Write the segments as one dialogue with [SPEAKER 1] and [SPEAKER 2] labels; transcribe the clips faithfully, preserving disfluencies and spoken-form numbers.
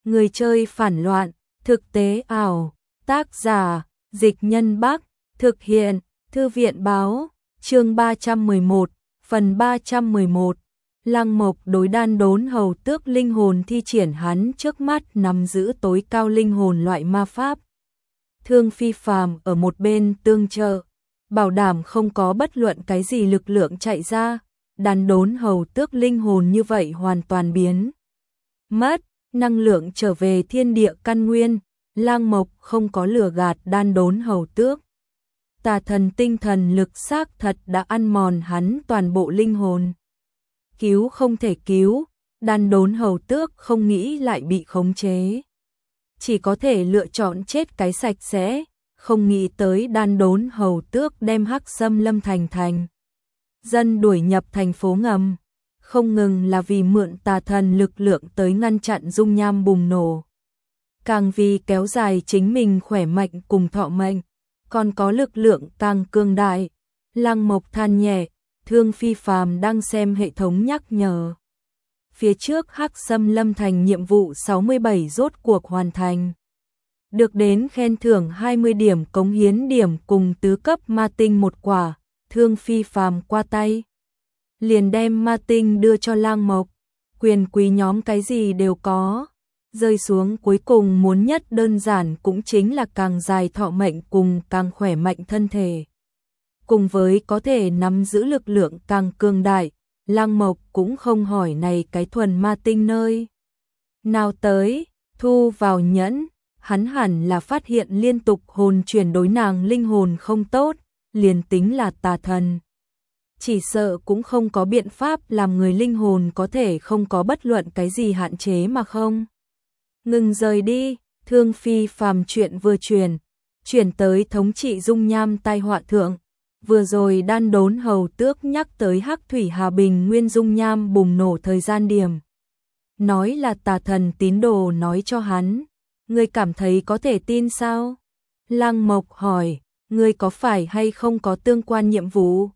[SPEAKER 1] Người chơi phản loạn, thực tế ảo, tác giả, Dịch Nhân Bắc, thực hiện, Thư viện báo, chương ba trăm mười một, phần ba trăm mười một. Lăng Mộc đối Đan Đốn Hầu Tước linh hồn thi triển hắn trước mắt nắm giữ tối cao linh hồn loại ma pháp. Thương Phi Phàm ở một bên tương trợ, bảo đảm không có bất luận cái gì lực lượng chạy ra, Đan Đốn Hầu Tước linh hồn như vậy hoàn toàn biến mất, năng lượng trở về thiên địa căn nguyên. Lăng Mộc không có lừa gạt Đan Đốn Hầu Tước. Tà thần tinh thần lực xác thật đã ăn mòn hắn toàn bộ linh hồn. Cứu không thể cứu, Đan Đốn Hầu Tước không nghĩ lại bị khống chế. Chỉ có thể lựa chọn chết cái sạch sẽ, không nghĩ tới Đan Đốn Hầu Tước đem Hắc Xâm Lâm thành thành dân đuổi nhập thành phố ngầm, không ngừng là vì mượn tà thần lực lượng tới ngăn chặn dung nham bùng nổ, càng vì kéo dài chính mình khỏe mạnh cùng thọ mệnh, còn có lực lượng càng cường đại. Lăng Mộc than nhẹ, Thương Phi Phàm đang xem hệ thống nhắc nhở. Phía trước Hắc Xâm Lâm thành nhiệm vụ sáu mươi bảy rốt cuộc hoàn thành. Được đến khen thưởng hai mươi điểm cống hiến điểm cùng tứ cấp ma tinh một quả. Thương Phi Phàm qua tay, liền đem ma tinh đưa cho Lăng Mộc. Quyền quý nhóm cái gì đều có, rơi xuống cuối cùng muốn nhất đơn giản cũng chính là càng dài thọ mệnh cùng càng khỏe mạnh thân thể. Cùng với có thể nắm giữ lực lượng càng cường đại, Lăng Mộc cũng không hỏi này cái thuần ma tinh nơi nào tới, thu vào nhẫn, hắn hẳn là phát hiện liên tục hồn chuyển đối nàng linh hồn không tốt, liền tính là tà thần. Chỉ sợ cũng không có biện pháp làm người linh hồn có thể không có bất luận cái gì hạn chế mà không. Ngừng rời đi, Thương Phi Phàm chuyện vừa truyền, chuyển tới thống trị dung nham tai họa thượng. Vừa rồi Đan Đốn Hầu Tước nhắc tới Hắc Thủy Hà Bình nguyên dung nham bùng nổ thời gian điểm. Nói là tà thần tín đồ nói cho hắn. Ngươi cảm thấy có thể tin sao? Lăng Mộc hỏi, ngươi có phải hay không có tương quan nhiệm vụ?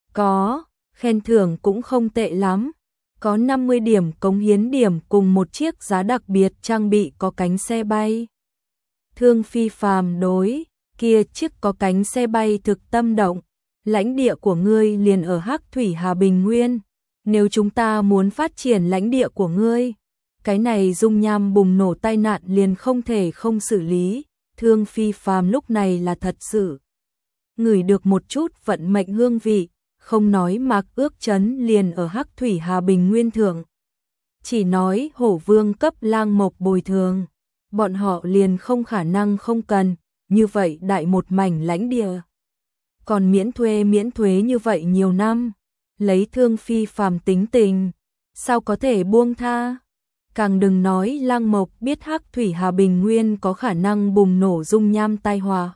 [SPEAKER 1] Có, khen thưởng cũng không tệ lắm. Có năm mươi điểm cống hiến điểm cùng một chiếc giá đặc biệt trang bị có cánh xe bay. Thương Phi Phàm đối, kia chiếc có cánh xe bay thực tâm động. Lãnh địa của ngươi liền ở Hắc Thủy Hà Bình Nguyên. Nếu chúng ta muốn phát triển lãnh địa của ngươi, cái này dung nham bùng nổ tai nạn liền không thể không xử lý. Thương Phi Phàm lúc này là thật sự ngửi được một chút vận mệnh hương vị, không nói Mạc Ước Trấn liền ở Hắc Thủy Hà Bình Nguyên thượng. Chỉ nói Hổ Vương cấp Lang Mộc bồi thường, bọn họ liền không khả năng không cần, như vậy đại một mảnh lãnh địa. Còn miễn thuê miễn thuế như vậy nhiều năm, lấy Thương Phi Phàm tính tình, sao có thể buông tha? Càng đừng nói Lăng Mộc biết Hắc Thủy Hà Bình Nguyên có khả năng bùng nổ dung nham tai họa.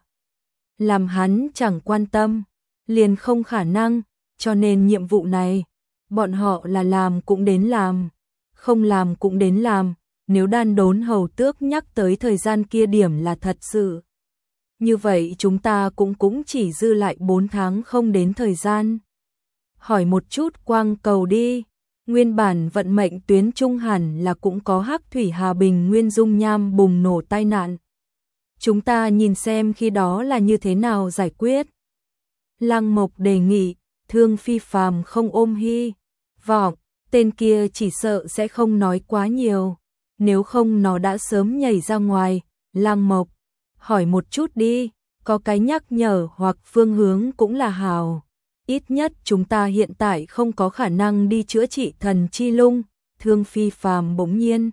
[SPEAKER 1] Làm hắn chẳng quan tâm, liền không khả năng, cho nên nhiệm vụ này, bọn họ là làm cũng đến làm, không làm cũng đến làm. Nếu Đan Đốn Hầu Tước nhắc tới thời gian kia điểm là thật sự, như vậy chúng ta cũng cũng chỉ dư lại bốn tháng không đến thời gian. Hỏi một chút Quang Cầu đi, nguyên bản vận mệnh tuyến trung hẳn là cũng có Hắc Thủy Hà Bình Nguyên dung nham bùng nổ tai nạn. Chúng ta nhìn xem khi đó là như thế nào giải quyết. Lăng Mộc đề nghị. Thương Phi Phàm không ôm hy vọng, tên kia chỉ sợ sẽ không nói quá nhiều, nếu không nó đã sớm nhảy ra ngoài. Lăng Mộc, hỏi một chút đi, có cái nhắc nhở hoặc phương hướng cũng là hào. Ít nhất chúng ta hiện tại không có khả năng đi chữa trị thần chi lung. Thương Phi Phàm bỗng nhiên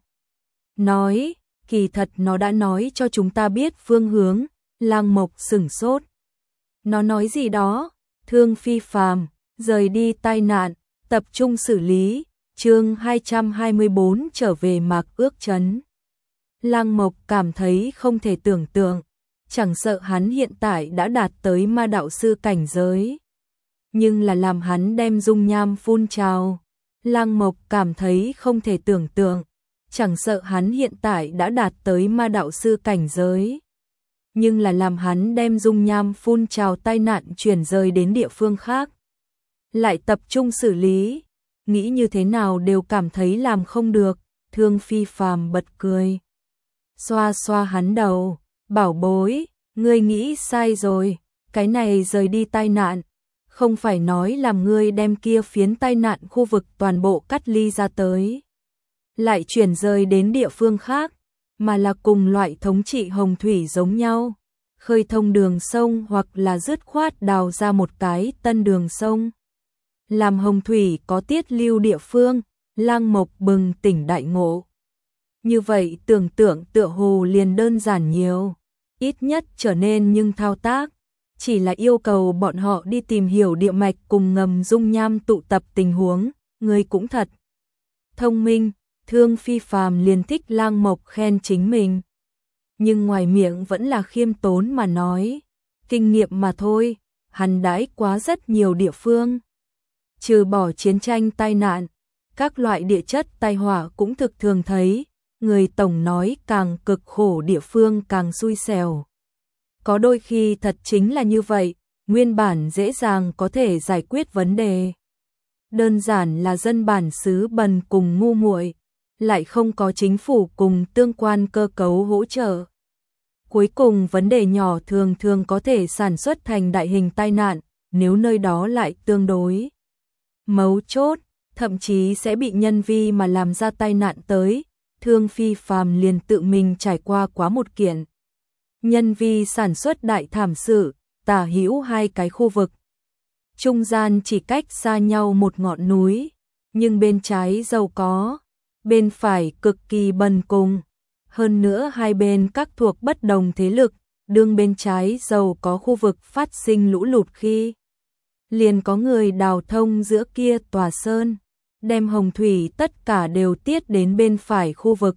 [SPEAKER 1] nói, kỳ thật nó đã nói cho chúng ta biết phương hướng. Lăng Mộc sửng sốt. Nó nói gì đó? Thương Phi Phàm, rời đi tai nạn, tập trung xử lý. Chương hai trăm hai mươi bốn trở về Mạc Ước Trấn. Lăng Mộc cảm thấy không thể tưởng tượng, chẳng sợ hắn hiện tại đã đạt tới ma đạo sư cảnh giới, nhưng là làm hắn đem dung nham phun trào. Lăng Mộc cảm thấy không thể tưởng tượng, chẳng sợ hắn hiện tại đã đạt tới ma đạo sư cảnh giới, nhưng là làm hắn đem dung nham phun trào tai nạn chuyển rời đến địa phương khác, lại tập trung xử lý, nghĩ như thế nào đều cảm thấy làm không được. Thương Phi Phàm bật cười. xoa xoa hắn đầu, bảo bối, ngươi nghĩ sai rồi, cái này rời đi tai nạn, không phải nói làm ngươi đem kia phiến tai nạn khu vực toàn bộ cắt ly ra tới, lại chuyển rời đến địa phương khác, mà là cùng loại thống trị hồng thủy giống nhau, khơi thông đường sông hoặc là dứt khoát đào ra một cái tân đường sông. Làm hồng thủy có tiết lưu địa phương, Lang Mộc bừng tỉnh đại ngộ. Như vậy tưởng tượng tựa hồ liền đơn giản nhiều, ít nhất trở nên nhưng thao tác, chỉ là yêu cầu bọn họ đi tìm hiểu địa mạch cùng ngầm dung nham tụ tập tình huống, người cũng thật thông minh. Thương Phi Phàm liền thích Lang Mộc khen chính mình, nhưng ngoài miệng vẫn là khiêm tốn mà nói, kinh nghiệm mà thôi, hắn đãi quá rất nhiều địa phương. Trừ bỏ chiến tranh tai nạn, các loại địa chất tai họa cũng thực thường thấy, người tổng nói càng cực khổ địa phương càng xui xẻo. Có đôi khi thật chính là như vậy, nguyên bản dễ dàng có thể giải quyết vấn đề. Đơn giản là dân bản xứ bần cùng ngu muội, lại không có chính phủ cùng tương quan cơ cấu hỗ trợ. Cuối cùng vấn đề nhỏ thường thường có thể sản xuất thành đại hình tai nạn, nếu nơi đó lại tương đối mấu chốt, thậm chí sẽ bị nhân vi mà làm ra tai nạn tới. Thương Phi Phàm liền tự mình trải qua quá một kiện nhân vi sản xuất đại thảm sự, tả hữu hai cái khu vực, trung gian chỉ cách xa nhau một ngọn núi, nhưng bên trái giàu có, bên phải cực kỳ bần cùng, hơn nữa hai bên các thuộc bất đồng thế lực, đương bên trái giàu có khu vực phát sinh lũ lụt khi liền có người đào thông giữa kia tòa sơn, đem hồng thủy tất cả đều tiết đến bên phải khu vực,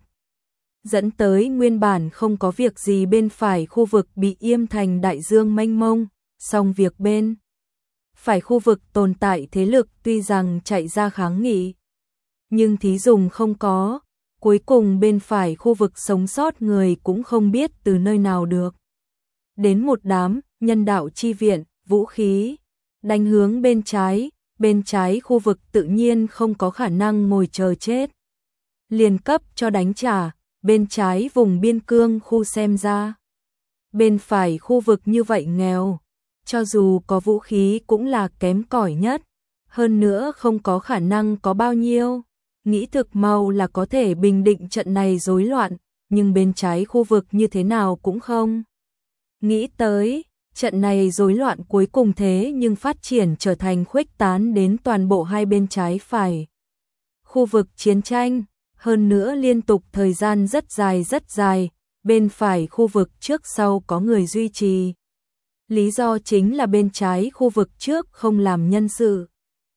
[SPEAKER 1] dẫn tới nguyên bản không có việc gì bên phải khu vực bị yêm thành đại dương mênh mông, song việc bên phải khu vực tồn tại thế lực tuy rằng chạy ra kháng nghị, nhưng thí dùng không có, cuối cùng bên phải khu vực sống sót người cũng không biết từ nơi nào được. Đến một đám nhân đạo chi viện, vũ khí, đánh hướng bên trái, bên trái khu vực tự nhiên không có khả năng ngồi chờ chết. Liền cấp cho đánh trả, bên trái vùng biên cương khu xem ra. Bên phải khu vực như vậy nghèo, cho dù có vũ khí cũng là kém cỏi nhất, hơn nữa không có khả năng có bao nhiêu. Nghĩ thực mau là có thể bình định trận này rối loạn, nhưng bên trái khu vực như thế nào cũng không. Nghĩ tới, trận này rối loạn cuối cùng thế nhưng phát triển trở thành khuếch tán đến toàn bộ hai bên trái phải. Khu vực chiến tranh, hơn nữa liên tục thời gian rất dài rất dài, bên phải khu vực trước sau có người duy trì. Lý do chính là bên trái khu vực trước không làm nhân sự.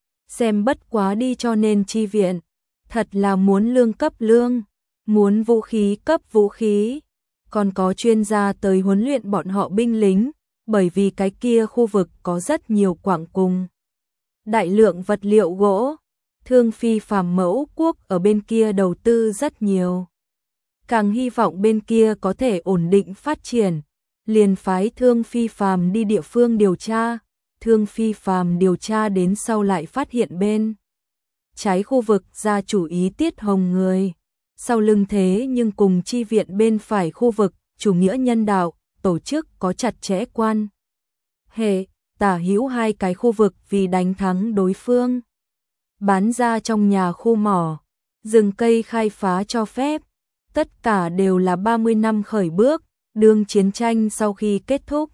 [SPEAKER 1] Xem bất quá đi cho nên chi viện. Thật là muốn lương cấp lương, muốn vũ khí cấp vũ khí, còn có chuyên gia tới huấn luyện bọn họ binh lính, bởi vì cái kia khu vực có rất nhiều quặng cùng. Đại lượng vật liệu gỗ, Thương Phi Phàm mẫu quốc ở bên kia đầu tư rất nhiều. Càng hy vọng bên kia có thể ổn định phát triển, liền phái Thương Phi Phàm đi địa phương điều tra, Thương Phi Phàm điều tra đến sau lại phát hiện bên trái khu vực ra chủ ý Tiết Hồng người, sau lưng thế nhưng cùng chi viện bên phải khu vực, chủ nghĩa nhân đạo, tổ chức có chặt chẽ quan hệ, tả hữu hai cái khu vực vì đánh thắng đối phương. Bán ra trong nhà khu mỏ, rừng cây khai phá cho phép, tất cả đều là ba mươi năm khởi bước, đương chiến tranh sau khi kết thúc.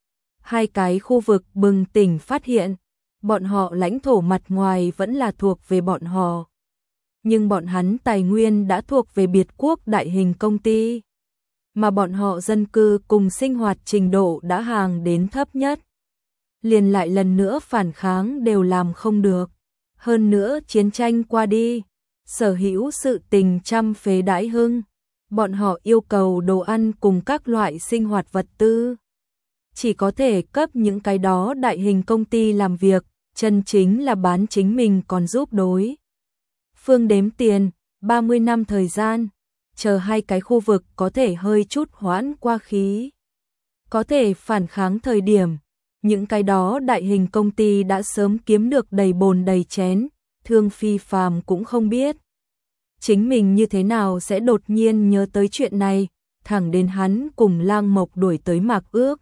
[SPEAKER 1] Hai cái khu vực bừng tỉnh phát hiện, bọn họ lãnh thổ mặt ngoài vẫn là thuộc về bọn họ. Nhưng bọn hắn tài nguyên đã thuộc về biệt quốc đại hình công ty. Mà bọn họ dân cư cùng sinh hoạt trình độ đã hàng đến thấp nhất. Liền lại lần nữa phản kháng đều làm không được. Hơn nữa chiến tranh qua đi, sở hữu sự tình trăm phế đãi hưng. Bọn họ yêu cầu đồ ăn cùng các loại sinh hoạt vật tư. Chỉ có thể cấp những cái đó đại hình công ty làm việc, chân chính là bán chính mình còn giúp đối phương đếm tiền, ba mươi năm thời gian, chờ hai cái khu vực có thể hơi chút hoãn qua khí. Có thể phản kháng thời điểm, những cái đó đại hình công ty đã sớm kiếm được đầy bồn đầy chén, Thương Phi Phàm cũng không biết. Chính mình như thế nào sẽ đột nhiên nhớ tới chuyện này, thẳng đến hắn cùng Lang Mộc đuổi tới Mạc Ước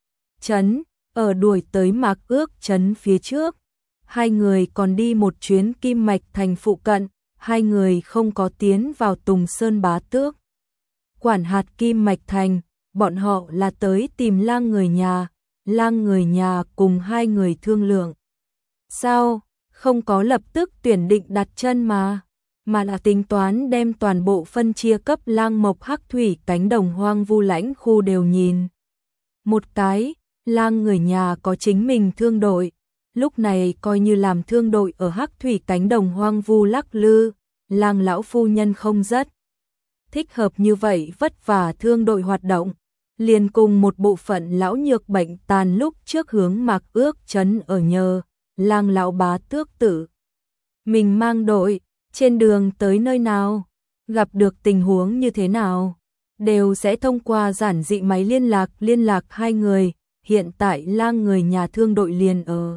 [SPEAKER 1] Trấn. Ở đuổi tới Mạc Ước Trấn phía trước, hai người còn đi một chuyến Kim Mạch Thành phụ cận, hai người không có tiến vào Tùng Sơn Bá Tước quản hạt Kim Mạch Thành, bọn họ là tới tìm Lang người nhà, Lang người nhà cùng hai người thương lượng. Sao, không có lập tức tuyển định đặt chân mà, mà là tính toán đem toàn bộ phân chia cấp Lang Mộc Hắc Thủy cánh đồng hoang vu lãnh khu đều nhìn. Một cái, Lang người nhà có chính mình thương đội, lúc này coi như làm thương đội ở Hắc Thủy cánh đồng hoang vu lắc lư, Lang lão phu nhân không rất thích hợp như vậy vất vả thương đội hoạt động, liền cùng một bộ phận lão nhược bệnh tàn lúc trước hướng Mạc Ước Trấn ở nhờ, Lang lão bá tước tử. Mình mang đội, trên đường tới nơi nào, gặp được tình huống như thế nào, đều sẽ thông qua giản dị máy liên lạc liên lạc hai người, hiện tại Lang người nhà thương đội liền ở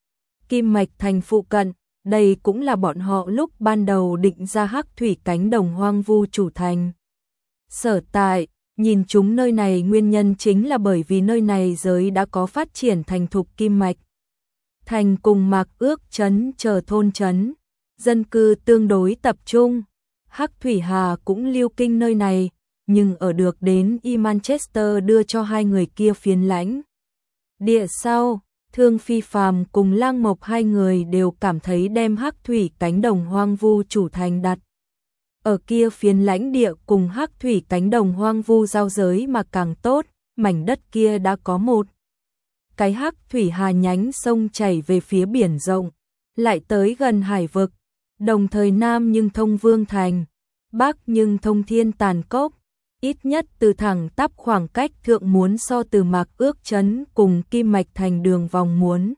[SPEAKER 1] Kim Mạch Thành phụ cận, đây cũng là bọn họ lúc ban đầu định ra Hắc Thủy cánh đồng hoang vu chủ thành. Sở tại, nhìn chúng nơi này nguyên nhân chính là bởi vì nơi này giới đã có phát triển thành thục Kim Mạch Thành cùng Mạc Ước Trấn chờ thôn trấn, dân cư tương đối tập trung. Hắc Thủy Hà cũng lưu kinh nơi này, nhưng ở được đến Y Manchester đưa cho hai người kia phiến lãnh địa sau, Thương Phi Phàm cùng Lang Mộc hai người đều cảm thấy đem Hắc Thủy cánh đồng hoang vu chủ thành đặt ở kia phiến lãnh địa cùng Hắc Thủy cánh đồng hoang vu giao giới mà càng tốt, mảnh đất kia đã có một cái Hắc Thủy Hà nhánh sông chảy về phía biển rộng, lại tới gần hải vực, đồng thời nam nhưng thông Vương Thành, bắc nhưng thông Thiên Tàn Cốc, ít nhất từ thẳng tắp khoảng cách thượng muốn so từ Mạc Ước Trấn cùng Kim Mạch Thành đường vòng muốn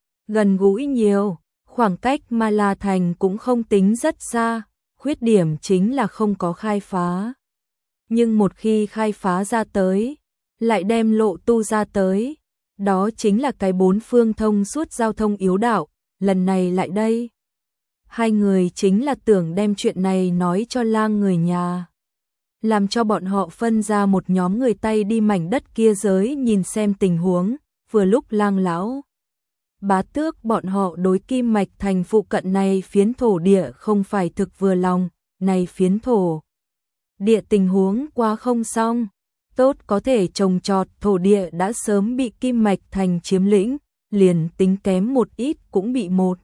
[SPEAKER 1] gần gũi nhiều, khoảng cách Ma La Thành cũng không tính rất xa, khuyết điểm chính là không có khai phá. Nhưng một khi khai phá ra tới, lại đem lộ tu ra tới, đó chính là cái bốn phương thông suốt giao thông yếu đạo, lần này lại đây. Hai người chính là tưởng đem chuyện này nói cho Lang người nhà, làm cho bọn họ phân ra một nhóm người tay đi mảnh đất kia giới nhìn xem tình huống, vừa lúc Lang lão bá tước bọn họ đối Kim Mạch Thành phụ cận này phiến thổ địa không phải thực vừa lòng, này phiến thổ địa tình huống qua không xong, tốt có thể trồng trọt thổ địa đã sớm bị Kim Mạch Thành chiếm lĩnh, liền tính kém một ít cũng bị một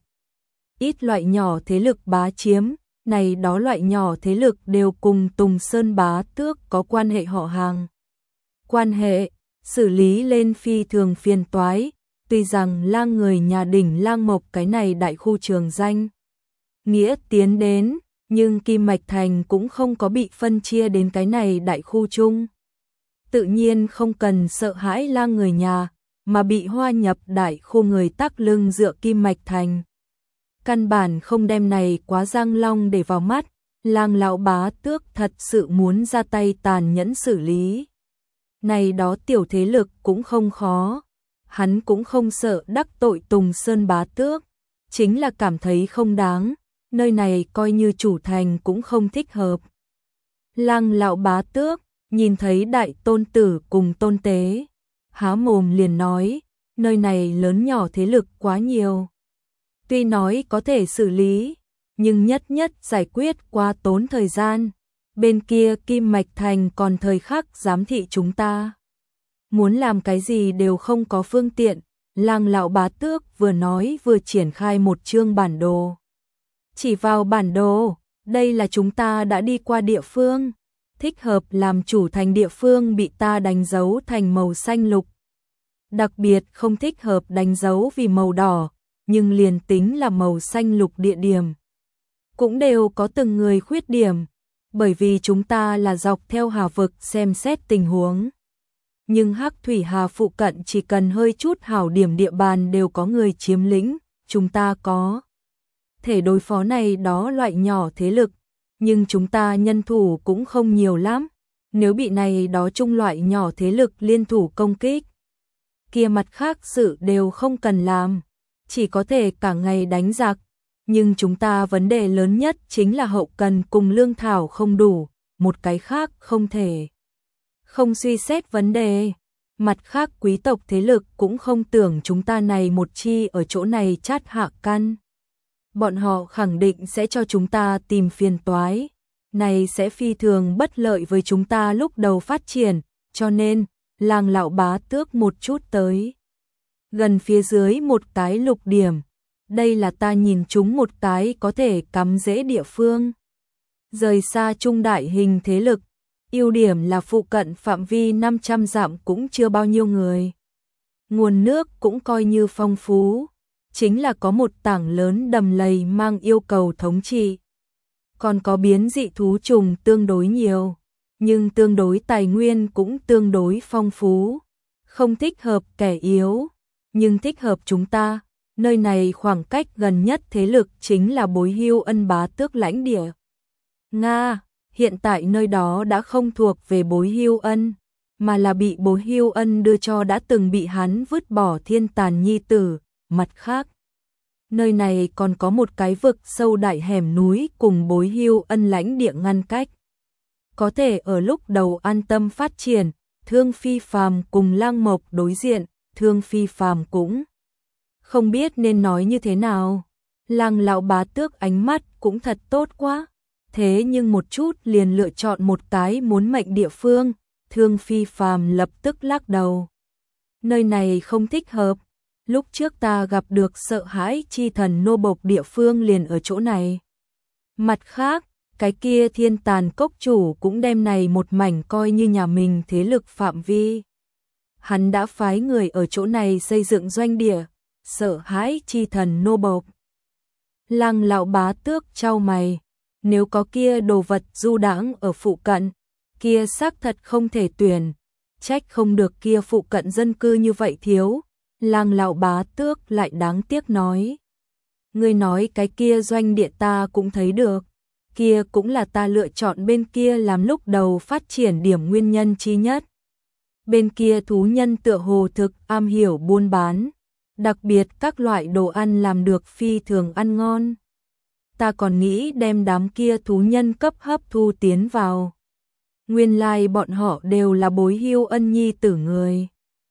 [SPEAKER 1] ít loại nhỏ thế lực bá chiếm, này đó loại nhỏ thế lực đều cùng Tùng Sơn bá tước có quan hệ họ hàng. Quan hệ, xử lý lên phi thường phiền toái, tuy rằng Lang người nhà đỉnh Lang Mộc cái này đại khu trường danh nghĩa tiến đến, nhưng Kim Mạch Thành cũng không có bị phân chia đến cái này đại khu chung. Tự nhiên không cần sợ hãi Lang người nhà, mà bị hoa nhập đại khu người tắc lưng dựa Kim Mạch Thành. Căn bản không đem này quá Giang Long để vào mắt, Lang lão bá tước thật sự muốn ra tay tàn nhẫn xử lý. Này đó tiểu thế lực cũng không khó, hắn cũng không sợ đắc tội Tùng Sơn bá tước, chính là cảm thấy không đáng, nơi này coi như chủ thành cũng không thích hợp. Lang lão bá tước, nhìn thấy đại tôn tử cùng tôn tế, há mồm liền nói, nơi này lớn nhỏ thế lực quá nhiều. Tuy nói có thể xử lý, nhưng nhất nhất giải quyết quá tốn thời gian. Bên kia Kim Mạch Thành còn thời khắc giám thị chúng ta. Muốn làm cái gì đều không có phương tiện. Lang lão bá tước vừa nói vừa triển khai một chương bản đồ. Chỉ vào bản đồ, đây là chúng ta đã đi qua địa phương. Thích hợp làm chủ thành địa phương bị ta đánh dấu thành màu xanh lục. Đặc biệt không thích hợp đánh dấu vì màu đỏ, nhưng liền tính là màu xanh lục địa điểm. Cũng đều có từng người khuyết điểm, bởi vì chúng ta là dọc theo hà vực xem xét tình huống. Nhưng Hắc Thủy Hà phụ cận chỉ cần hơi chút hảo điểm địa bàn đều có người chiếm lĩnh, chúng ta có thể đối phó này đó loại nhỏ thế lực, nhưng chúng ta nhân thủ cũng không nhiều lắm, nếu bị này đó chung loại nhỏ thế lực liên thủ công kích, kia mặt khác sự đều không cần làm, chỉ có thể cả ngày đánh giặc, nhưng chúng ta vấn đề lớn nhất chính là hậu cần cùng lương thảo không đủ, một cái khác không thể không suy xét vấn đề. Mặt khác quý tộc thế lực cũng không tưởng chúng ta này một chi ở chỗ này chát hạ căn. Bọn họ khẳng định sẽ cho chúng ta tìm phiền toái. Này sẽ phi thường bất lợi với chúng ta lúc đầu phát triển, cho nên, Lang lão bá tước một chút tới. Gần phía dưới một cái lục điểm. Đây là ta nhìn chúng một cái có thể cắm dễ địa phương. Rời xa trung đại hình thế lực. Ưu điểm là phụ cận phạm vi năm trăm dặm cũng chưa bao nhiêu người. Nguồn nước cũng coi như phong phú. Chính là có một tảng lớn đầm lầy mang yêu cầu thống trị. Còn có biến dị thú trùng tương đối nhiều. Nhưng tương đối tài nguyên cũng tương đối phong phú. Không thích hợp kẻ yếu. Nhưng thích hợp chúng ta. Nơi này khoảng cách gần nhất thế lực chính là Bối Hưu Ân bá tước lãnh địa. Nga, hiện tại nơi đó đã không thuộc về Bối Hưu Ân, mà là bị Bối Hưu Ân đưa cho đã từng bị hắn vứt bỏ thiên tàn nhi tử. Mặt khác, nơi này còn có một cái vực sâu đại hẻm núi cùng Bối Hưu Ân lãnh địa ngăn cách. Có thể ở lúc đầu an tâm phát triển, Thương Phi Phàm cùng Lang Mộc đối diện, Thương Phi Phàm cũng không biết nên nói như thế nào. Lang lão bá tước ánh mắt cũng thật tốt quá. Thế nhưng một chút liền lựa chọn một cái muốn mệnh địa phương, Thương Phi Phàm lập tức lắc đầu. Nơi này không thích hợp, lúc trước ta gặp được sợ hãi chi thần nô bộc địa phương liền ở chỗ này. Mặt khác, cái kia thiên tàn cốc chủ cũng đem này một mảnh coi như nhà mình thế lực phạm vi. Hắn đã phái người ở chỗ này xây dựng doanh địa, sợ hãi chi thần nô bộc. Lang lão bá tước chau mày. Nếu có kia đồ vật du đãng ở phụ cận, kia xác thật không thể tuyển, trách không được kia phụ cận dân cư như vậy thiếu. Lang lão bá tước lại đáng tiếc nói. Ngươi nói cái kia doanh địa ta cũng thấy được, kia cũng là ta lựa chọn bên kia làm lúc đầu phát triển điểm nguyên nhân chi nhất. Bên kia thú nhân tựa hồ thực am hiểu buôn bán, đặc biệt các loại đồ ăn làm được phi thường ăn ngon. Ta còn nghĩ đem đám kia thú nhân cấp hấp thu tiến vào. Nguyên lai bọn họ đều là Bối Hưu Ân nhi tử người.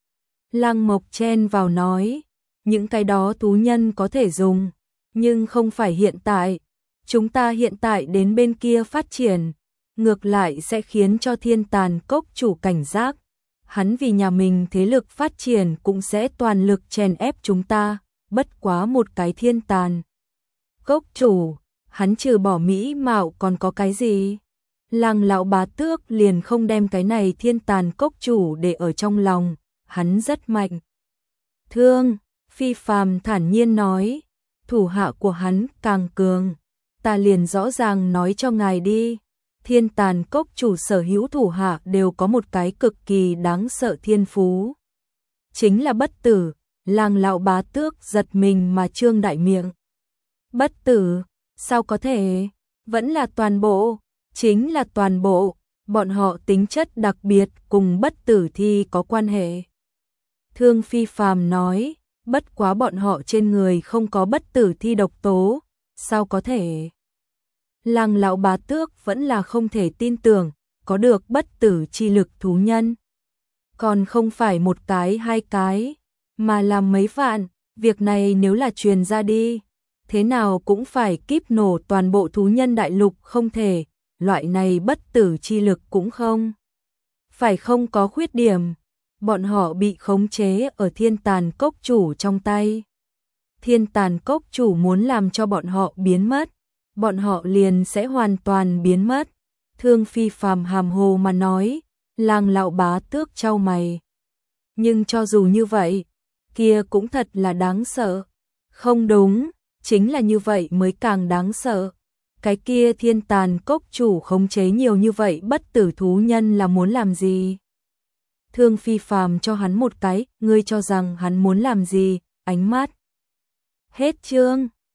[SPEAKER 1] Lang Mộc chen vào nói, những cái đó thú nhân có thể dùng, nhưng không phải hiện tại. Chúng ta hiện tại đến bên kia phát triển, ngược lại sẽ khiến cho thiên tàn cốc chủ cảnh giác. Hắn vì nhà mình thế lực phát triển cũng sẽ toàn lực chèn ép chúng ta, bất quá một cái thiên tàn cốc chủ, hắn trừ bỏ mỹ mạo còn có cái gì? Lang lão bá tước liền không đem cái này thiên tàn cốc chủ để ở trong lòng, hắn rất mạnh. Thương, Phi Phàm thản nhiên nói, thủ hạ của hắn càng cường, ta liền rõ ràng nói cho ngài đi. Thiên tàn cốc chủ sở hữu thủ hạ đều có một cái cực kỳ đáng sợ thiên phú. Chính là bất tử. Lang lão bá tước giật mình mà trương đại miệng. Bất tử, sao có thể? Vẫn là toàn bộ, chính là toàn bộ, bọn họ tính chất đặc biệt cùng bất tử thi có quan hệ. Thương Phi Phàm nói, bất quá bọn họ trên người không có bất tử thi độc tố, sao có thể? Lang lão bá tước vẫn là không thể tin tưởng, có được bất tử chi lực thú nhân. Còn không phải một cái hai cái, mà là mấy vạn, việc này nếu là truyền ra đi, thế nào cũng phải kíp nổ toàn bộ thú nhân đại lục không thể, loại này bất tử chi lực cũng không. Phải không có khuyết điểm, bọn họ bị khống chế ở thiên tàn cốc chủ trong tay. Thiên tàn cốc chủ muốn làm cho bọn họ biến mất, bọn họ liền sẽ hoàn toàn biến mất. Thương Phi Phàm hàm hồ mà nói, Lang lão bá tước chau mày. Nhưng cho dù như vậy, kia cũng thật là đáng sợ. Không đúng, chính là như vậy mới càng đáng sợ. Cái kia thiên tàn cốc chủ khống chế nhiều như vậy bất tử thú nhân là muốn làm gì? Thương Phi Phàm cho hắn một cái, ngươi cho rằng hắn muốn làm gì? Ánh mắt. Hết chương.